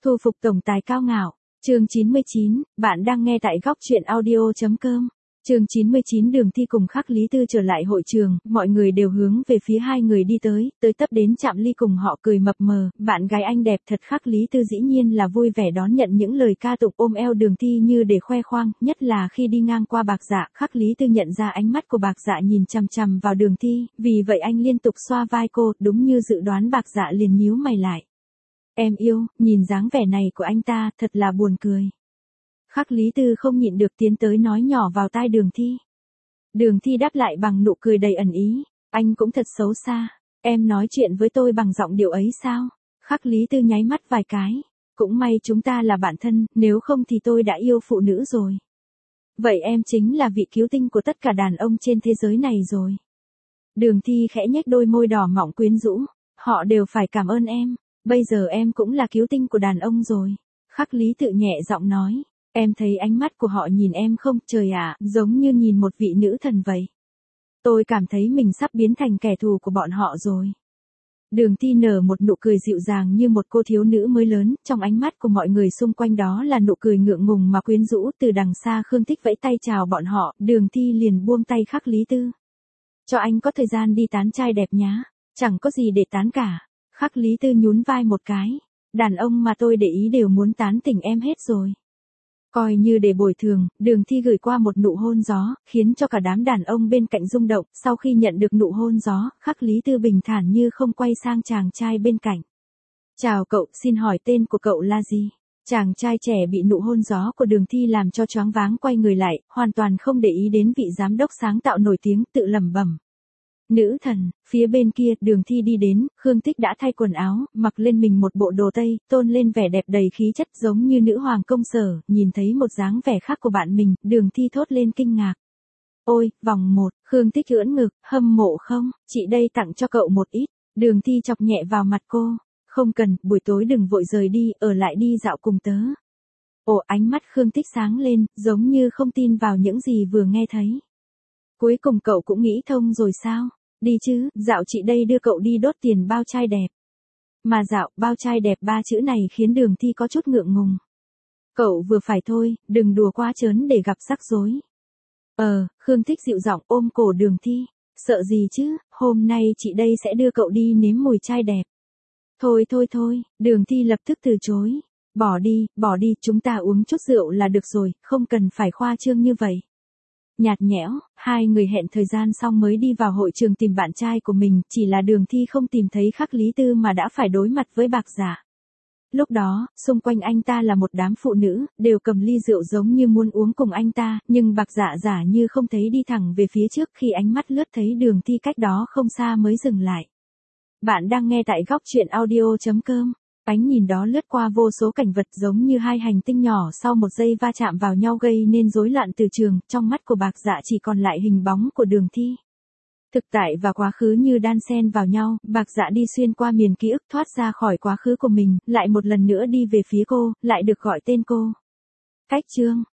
Thu phục tổng tài cao ngạo. Chương 99, bạn đang nghe tại góc truyện audio.com. Chương 99 Đường Thi cùng Khắc Lý Tư trở lại hội trường, mọi người đều hướng về phía hai người đi tới tấp đến chạm ly cùng họ cười mập mờ, bạn gái anh đẹp thật. Khắc Lý Tư dĩ nhiên là vui vẻ đón nhận những lời ca tụng ôm eo Đường Thi như để khoe khoang, nhất là khi đi ngang qua Bạc Dạ, Khắc Lý Tư nhận ra ánh mắt của Bạc Dạ nhìn chằm chằm vào Đường Thi, vì vậy anh liên tục xoa vai cô, đúng như dự đoán Bạc Dạ liền nhíu mày lại. Em yêu, nhìn dáng vẻ này của anh ta, thật là buồn cười. Khắc Lý Tư không nhịn được tiến tới nói nhỏ vào tai Đường Thi. Đường Thi đáp lại bằng nụ cười đầy ẩn ý, anh cũng thật xấu xa, em nói chuyện với tôi bằng giọng điệu ấy sao? Khắc Lý Tư nháy mắt vài cái, cũng may chúng ta là bạn thân, nếu không thì tôi đã yêu phụ nữ rồi. Vậy em chính là vị cứu tinh của tất cả đàn ông trên thế giới này rồi. Đường Thi khẽ nhếch đôi môi đỏ mọng quyến rũ, họ đều phải cảm ơn em, bây giờ em cũng là cứu tinh của đàn ông rồi. Khắc Lý Tự nhẹ giọng nói. Em thấy ánh mắt của họ nhìn em không, trời ạ, giống như nhìn một vị nữ thần vậy. Tôi cảm thấy mình sắp biến thành kẻ thù của bọn họ rồi. Đường Thi nở một nụ cười dịu dàng như một cô thiếu nữ mới lớn, trong ánh mắt của mọi người xung quanh đó là nụ cười ngượng ngùng mà quyến rũ. Từ đằng xa Khương Tích vẫy tay chào bọn họ, Đường Thi liền buông tay Khắc Lý Tư. Cho anh có thời gian đi tán trai đẹp nhá, chẳng có gì để tán cả. Khắc Lý Tư nhún vai một cái, đàn ông mà tôi để ý đều muốn tán tỉnh em hết rồi. Coi như để bồi thường, Đường Thi gửi qua một nụ hôn gió, khiến cho cả đám đàn ông bên cạnh rung động. Sau khi nhận được nụ hôn gió, Khắc Lý Tư bình thản như không quay sang chàng trai bên cạnh. Chào cậu, xin hỏi tên của cậu là gì? Chàng trai trẻ bị nụ hôn gió của Đường Thi làm cho choáng váng quay người lại, hoàn toàn không để ý đến vị giám đốc sáng tạo nổi tiếng, tự lẩm bẩm. Nữ thần. Phía bên kia, Đường Thi đi đến, Khương Tích đã thay quần áo, mặc lên mình một bộ đồ tây, tôn lên vẻ đẹp đầy khí chất giống như nữ hoàng công sở. Nhìn thấy một dáng vẻ khác của bạn mình, Đường Thi thốt lên kinh ngạc. Ôi, vòng 1, Khương Tích ưỡn ngực, hâm mộ không, chị đây tặng cho cậu một ít. Đường Thi chọc nhẹ vào mặt cô. Không cần, buổi tối đừng vội rời đi, ở lại đi dạo cùng tớ. Ồ, ánh mắt Khương Tích sáng lên, giống như không tin vào những gì vừa nghe thấy. Cuối cùng cậu cũng nghĩ thông rồi sao? Đi chứ, dạo chị đây đưa cậu đi đốt tiền bao trai đẹp. Mà dạo, bao trai đẹp ba chữ này khiến Đường Thi có chút ngượng ngùng. Cậu vừa phải thôi, đừng đùa quá trớn để gặp rắc rối. Khương Tích dịu giọng ôm cổ Đường Thi. Sợ gì chứ, hôm nay chị đây sẽ đưa cậu đi nếm mùi trai đẹp. Thôi, Đường Thi lập tức từ chối. Bỏ đi, chúng ta uống chút rượu là được rồi, không cần phải khoa trương như vậy. Nhạt nhẽo, hai người hẹn thời gian xong mới đi vào hội trường tìm bạn trai của mình, chỉ là Đường Thi không tìm thấy Khắc Lý Tư mà đã phải đối mặt với Bạc Dạ. Lúc đó, xung quanh anh ta là một đám phụ nữ, đều cầm ly rượu giống như muốn uống cùng anh ta, nhưng Bạc Dạ giả như không thấy đi thẳng về phía trước. Khi ánh mắt lướt thấy Đường Thi cách đó không xa mới dừng lại. Bạn đang nghe tại góc truyện audio.com. Ánh nhìn đó lướt qua vô số cảnh vật giống như hai hành tinh nhỏ sau một giây va chạm vào nhau gây nên rối loạn từ trường. Trong mắt của Bạc Dạ chỉ còn lại hình bóng của Đường Thi. Thực tại và quá khứ như đan xen vào nhau, Bạc Dạ đi xuyên qua miền ký ức thoát ra khỏi quá khứ của mình, lại một lần nữa đi về phía cô, lại được gọi tên cô. Cách chương.